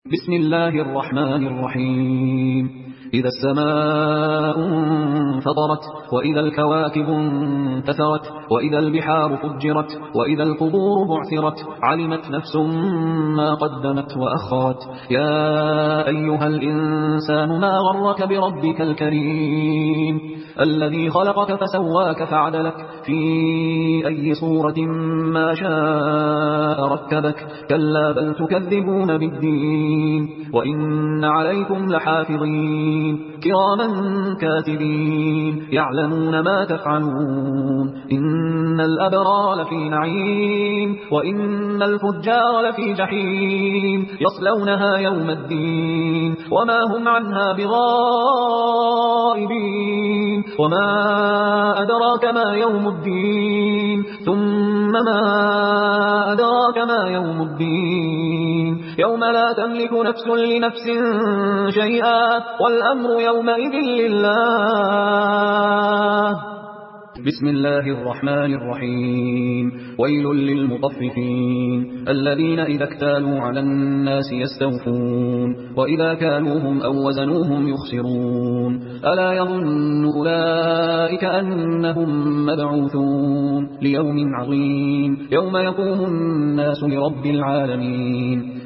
بسم الله الرحمن الرحيم. إذا السماء انفطرت وإذا الكواكب انتثرت وإذا البحار فجرت وإذا القبور بعثرت علمت نفس ما قدمت وأخرت. يا أيها الإنسان ما غرك بربك الكريم الذي خلقك فسواك فعدلك في أي صورة ما شاء ركبك. كلا بل تكذبون بالدين وإن عليكم لحافظين كراما كاتبين يعلمون ما تفعلون. إن الأبرار لفي نعيم وإن الفجار لفي جحيم يصلونها يوم الدين وما هم عنها بغائبين. وما أدراك ما يوم الدين ثم ما أدراك ما يوم الدين يوم لا تملك نفس لنفس شيئا والأمر يومئذ لله. بسم الله الرحمن الرحيم. ويل للمطففين الذين إذا اكتالوا على الناس يستوفون وإذا كالوهم أو وزنوهم يخسرون. ألا يظن أولئك أنهم مبعوثون ليوم عظيم يوم يقوم الناس لرب العالمين.